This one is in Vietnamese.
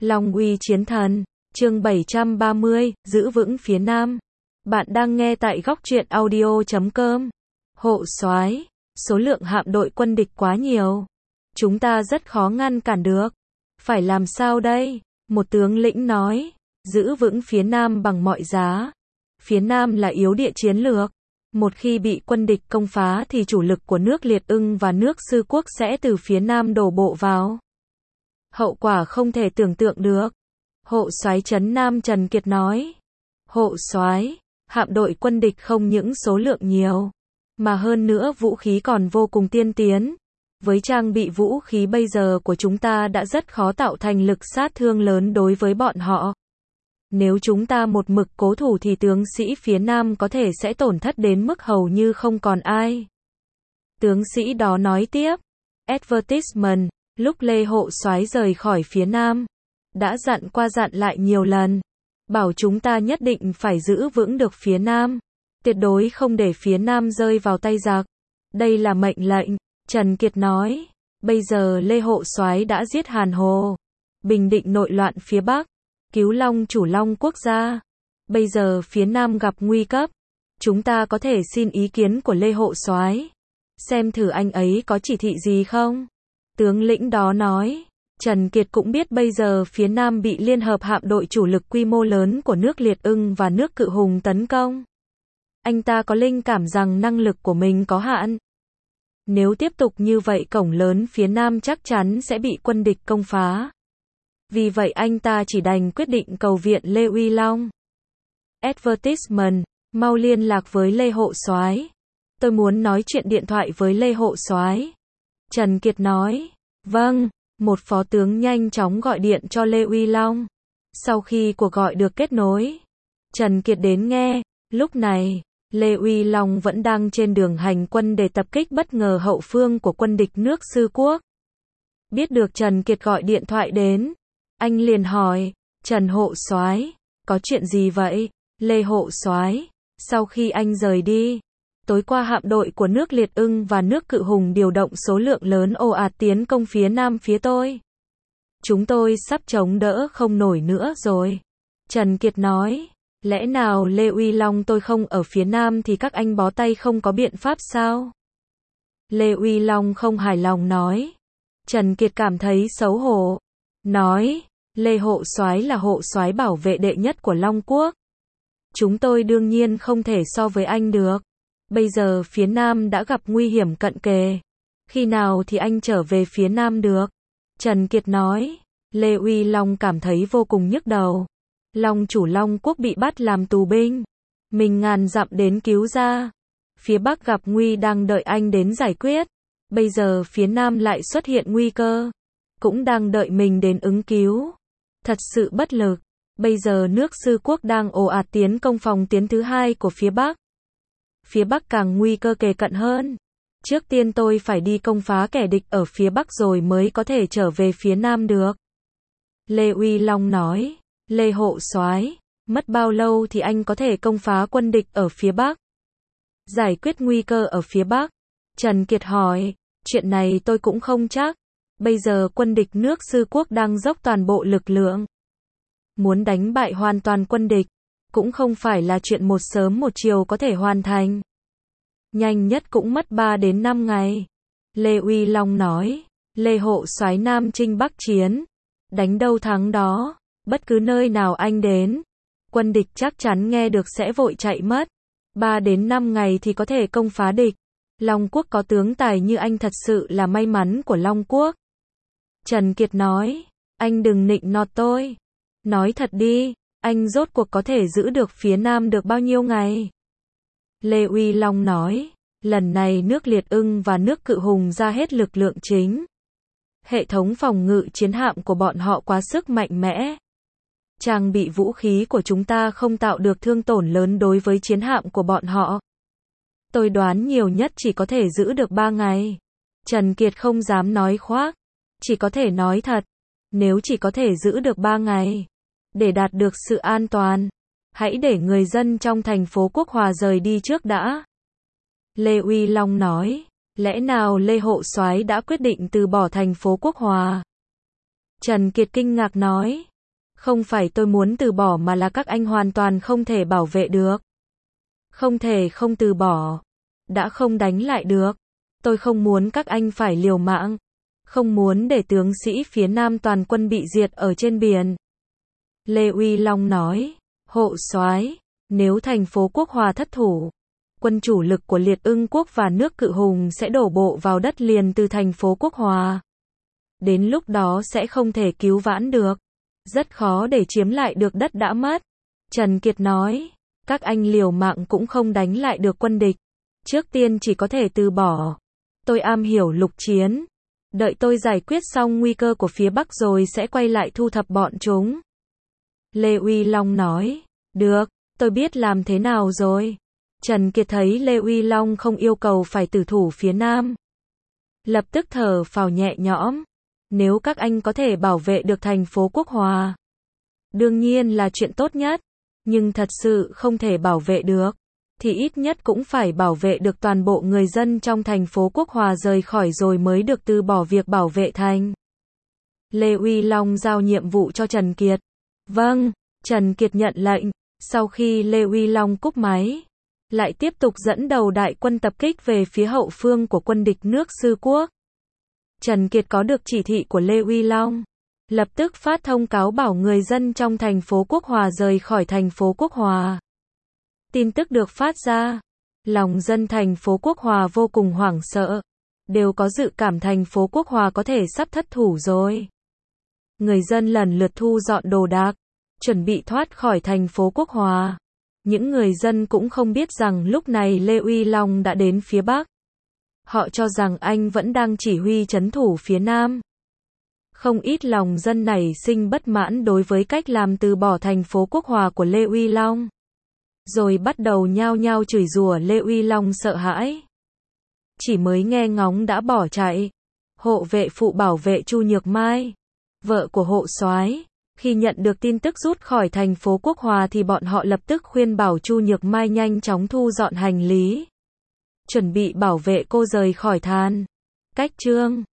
Long uy chiến thần, chương 730, giữ vững phía Nam. Bạn đang nghe tại góc truyện audio.com. Hộ soái, số lượng hạm đội quân địch quá nhiều. Chúng ta rất khó ngăn cản được. Phải làm sao đây? Một tướng lĩnh nói, giữ vững phía Nam bằng mọi giá. Phía Nam là yếu địa chiến lược. Một khi bị quân địch công phá thì chủ lực của nước Liệt Ưng và nước Sư Quốc sẽ từ phía Nam đổ bộ vào. Hậu quả không thể tưởng tượng được. Hộ soái Trấn Nam Trần Kiệt nói. Hộ soái, hạm đội quân địch không những số lượng nhiều, mà hơn nữa vũ khí còn vô cùng tiên tiến. Với trang bị vũ khí bây giờ của chúng ta đã rất khó tạo thành lực sát thương lớn đối với bọn họ. Nếu chúng ta một mực cố thủ thì tướng sĩ phía Nam có thể sẽ tổn thất đến mức hầu như không còn ai. Tướng sĩ đó nói tiếp. Advertisement, lúc Lê Hộ soái rời khỏi phía Nam, đã dặn qua dặn lại nhiều lần, bảo chúng ta nhất định phải giữ vững được phía Nam, tuyệt đối không để phía Nam rơi vào tay giặc. Đây là mệnh lệnh, Trần Kiệt nói. Bây giờ Lê Hộ soái đã giết Hàn Hồ, bình định nội loạn phía Bắc, cứu Long chủ Long quốc gia. Bây giờ phía Nam gặp nguy cấp, chúng ta có thể xin ý kiến của Lê Hộ soái, xem thử anh ấy có chỉ thị gì không? Tướng lĩnh đó nói. Trần Kiệt cũng biết bây giờ phía Nam bị liên hợp hạm đội chủ lực quy mô lớn của nước Liệt Ưng và nước Cự Hùng tấn công. Anh ta có linh cảm rằng năng lực của mình có hạn. Nếu tiếp tục như vậy cổng lớn phía Nam chắc chắn sẽ bị quân địch công phá. Vì vậy anh ta chỉ đành quyết định cầu viện Lê Uy Long. Advertisement, mau liên lạc với Lê Hộ soái. Tôi muốn nói chuyện điện thoại với Lê Hộ soái. Trần Kiệt nói. Vâng. Một phó tướng nhanh chóng gọi điện cho Lê Uy Long. Sau khi cuộc gọi được kết nối, Trần Kiệt đến nghe. Lúc này, Lê Uy Long vẫn đang trên đường hành quân để tập kích bất ngờ hậu phương của quân địch nước Sư Quốc. Biết được Trần Kiệt gọi điện thoại đến, anh liền hỏi, Trần Hộ soái, có chuyện gì vậy? Lê Hộ soái, sau khi anh rời đi, tối qua hạm đội của nước Liệt Ưng và nước Cự Hùng điều động số lượng lớn ồ ạt tiến công phía Nam phía tôi. Chúng tôi sắp chống đỡ không nổi nữa rồi. Trần Kiệt nói, lẽ nào Lê Uy Long tôi không ở phía Nam thì các anh bó tay không có biện pháp sao? Lê Uy Long không hài lòng nói. Trần Kiệt cảm thấy xấu hổ. Nói, Lê Hộ soái là hộ soái bảo vệ đệ nhất của Long Quốc. Chúng tôi đương nhiên không thể so với anh được. Bây giờ phía Nam đã gặp nguy hiểm cận kề. Khi nào thì anh trở về phía Nam được? Trần Kiệt nói. Lê Uy Long cảm thấy vô cùng nhức đầu. Long chủ Long quốc bị bắt làm tù binh. Mình ngàn dặm đến cứu ra. Phía Bắc gặp nguy đang đợi anh đến giải quyết. Bây giờ phía Nam lại xuất hiện nguy cơ. Cũng đang đợi mình đến ứng cứu. Thật sự bất lực. Bây giờ nước Sư Quốc đang ồ ạt tiến công phòng tuyến thứ hai của phía Bắc. Phía Bắc càng nguy cơ kề cận hơn. Trước tiên tôi phải đi công phá kẻ địch ở phía Bắc rồi mới có thể trở về phía Nam được. Lê Uy Long nói. Lê Hộ soái, mất bao lâu thì anh có thể công phá quân địch ở phía Bắc? Giải quyết nguy cơ ở phía Bắc? Trần Kiệt hỏi. Chuyện này tôi cũng không chắc. Bây giờ quân địch nước Sư Quốc đang dốc toàn bộ lực lượng. Muốn đánh bại hoàn toàn quân địch cũng không phải là chuyện một sớm một chiều có thể hoàn thành. Nhanh nhất cũng mất 3 đến 5 ngày. Lê Uy Long nói. Lê Hộ soái Nam chinh Bắc chiến. Đánh đâu thắng đó. Bất cứ nơi nào anh đến, quân địch chắc chắn nghe được sẽ vội chạy mất. 3 đến 5 ngày thì có thể công phá địch. Long Quốc có tướng tài như anh thật sự là may mắn của Long Quốc. Trần Kiệt nói. Anh đừng nịnh nọt tôi. Nói thật đi. Anh rốt cuộc có thể giữ được phía Nam được bao nhiêu ngày? Lê Uy Long nói. Lần này nước Liệt Ưng và nước Cự Hùng ra hết lực lượng chính. Hệ thống phòng ngự chiến hạm của bọn họ quá sức mạnh mẽ. Trang bị vũ khí của chúng ta không tạo được thương tổn lớn đối với chiến hạm của bọn họ. Tôi đoán nhiều nhất chỉ có thể giữ được 3 ngày. Trần Kiệt không dám nói khoác. Chỉ có thể nói thật. Nếu chỉ có thể giữ được 3 ngày. Để đạt được sự an toàn, hãy để người dân trong thành phố Quốc Hòa rời đi trước đã. Lê Uy Long nói. Lẽ nào Lê Hộ soái đã quyết định từ bỏ thành phố Quốc Hòa? Trần Kiệt kinh ngạc nói. Không phải tôi muốn từ bỏ mà là các anh hoàn toàn không thể bảo vệ được. Không thể không từ bỏ. Đã không đánh lại được. Tôi không muốn các anh phải liều mạng. Không muốn để tướng sĩ phía Nam toàn quân bị diệt ở trên biển. Lê Uy Long nói, hộ soái, nếu thành phố Quốc Hòa thất thủ, quân chủ lực của Liệt Ưng quốc và nước Cự Hùng sẽ đổ bộ vào đất liền từ thành phố Quốc Hòa. Đến lúc đó sẽ không thể cứu vãn được. Rất khó để chiếm lại được đất đã mất. Trần Kiệt nói, các anh liều mạng cũng không đánh lại được quân địch. Trước tiên chỉ có thể từ bỏ. Tôi am hiểu lục chiến. Đợi tôi giải quyết xong nguy cơ của phía Bắc rồi sẽ quay lại thu thập bọn chúng. Lê Uy Long nói, được, tôi biết làm thế nào rồi. Trần Kiệt thấy Lê Uy Long không yêu cầu phải tử thủ phía Nam. Lập tức thở phào nhẹ nhõm. Nếu các anh có thể bảo vệ được thành phố Quốc Hòa, đương nhiên là chuyện tốt nhất. Nhưng thật sự không thể bảo vệ được, thì ít nhất cũng phải bảo vệ được toàn bộ người dân trong thành phố Quốc Hòa rời khỏi rồi mới được từ bỏ việc bảo vệ thành. Lê Uy Long giao nhiệm vụ cho Trần Kiệt. Vâng, Trần Kiệt nhận lệnh. Sau khi Lê Uy Long cúp máy, lại tiếp tục dẫn đầu đại quân tập kích về phía hậu phương của quân địch nước Sư Quốc. Trần Kiệt có được chỉ thị của Lê Uy Long, lập tức phát thông cáo bảo người dân trong thành phố Quốc Hòa rời khỏi thành phố Quốc Hòa. Tin tức được phát ra, lòng dân thành phố Quốc Hòa vô cùng hoảng sợ, đều có dự cảm thành phố Quốc Hòa có thể sắp thất thủ rồi. Người dân lần lượt thu dọn đồ đạc, chuẩn bị thoát khỏi thành phố Quốc Hòa. Những người dân cũng không biết rằng lúc này Lê Uy Long đã đến phía Bắc. Họ cho rằng anh vẫn đang chỉ huy trấn thủ phía Nam. Không ít lòng dân nảy sinh bất mãn đối với cách làm từ bỏ thành phố Quốc Hòa của Lê Uy Long. Rồi bắt đầu nhao nhao chửi rủa Lê Uy Long sợ hãi. Chỉ mới nghe ngóng đã bỏ chạy. Hộ vệ phụ bảo vệ Chu Nhược Mai, vợ của hộ soái, khi nhận được tin tức rút khỏi thành phố Quốc Hòa thì bọn họ lập tức khuyên bảo Chu Nhược Mai nhanh chóng thu dọn hành lý, chuẩn bị bảo vệ cô rời khỏi Than Cách Trương.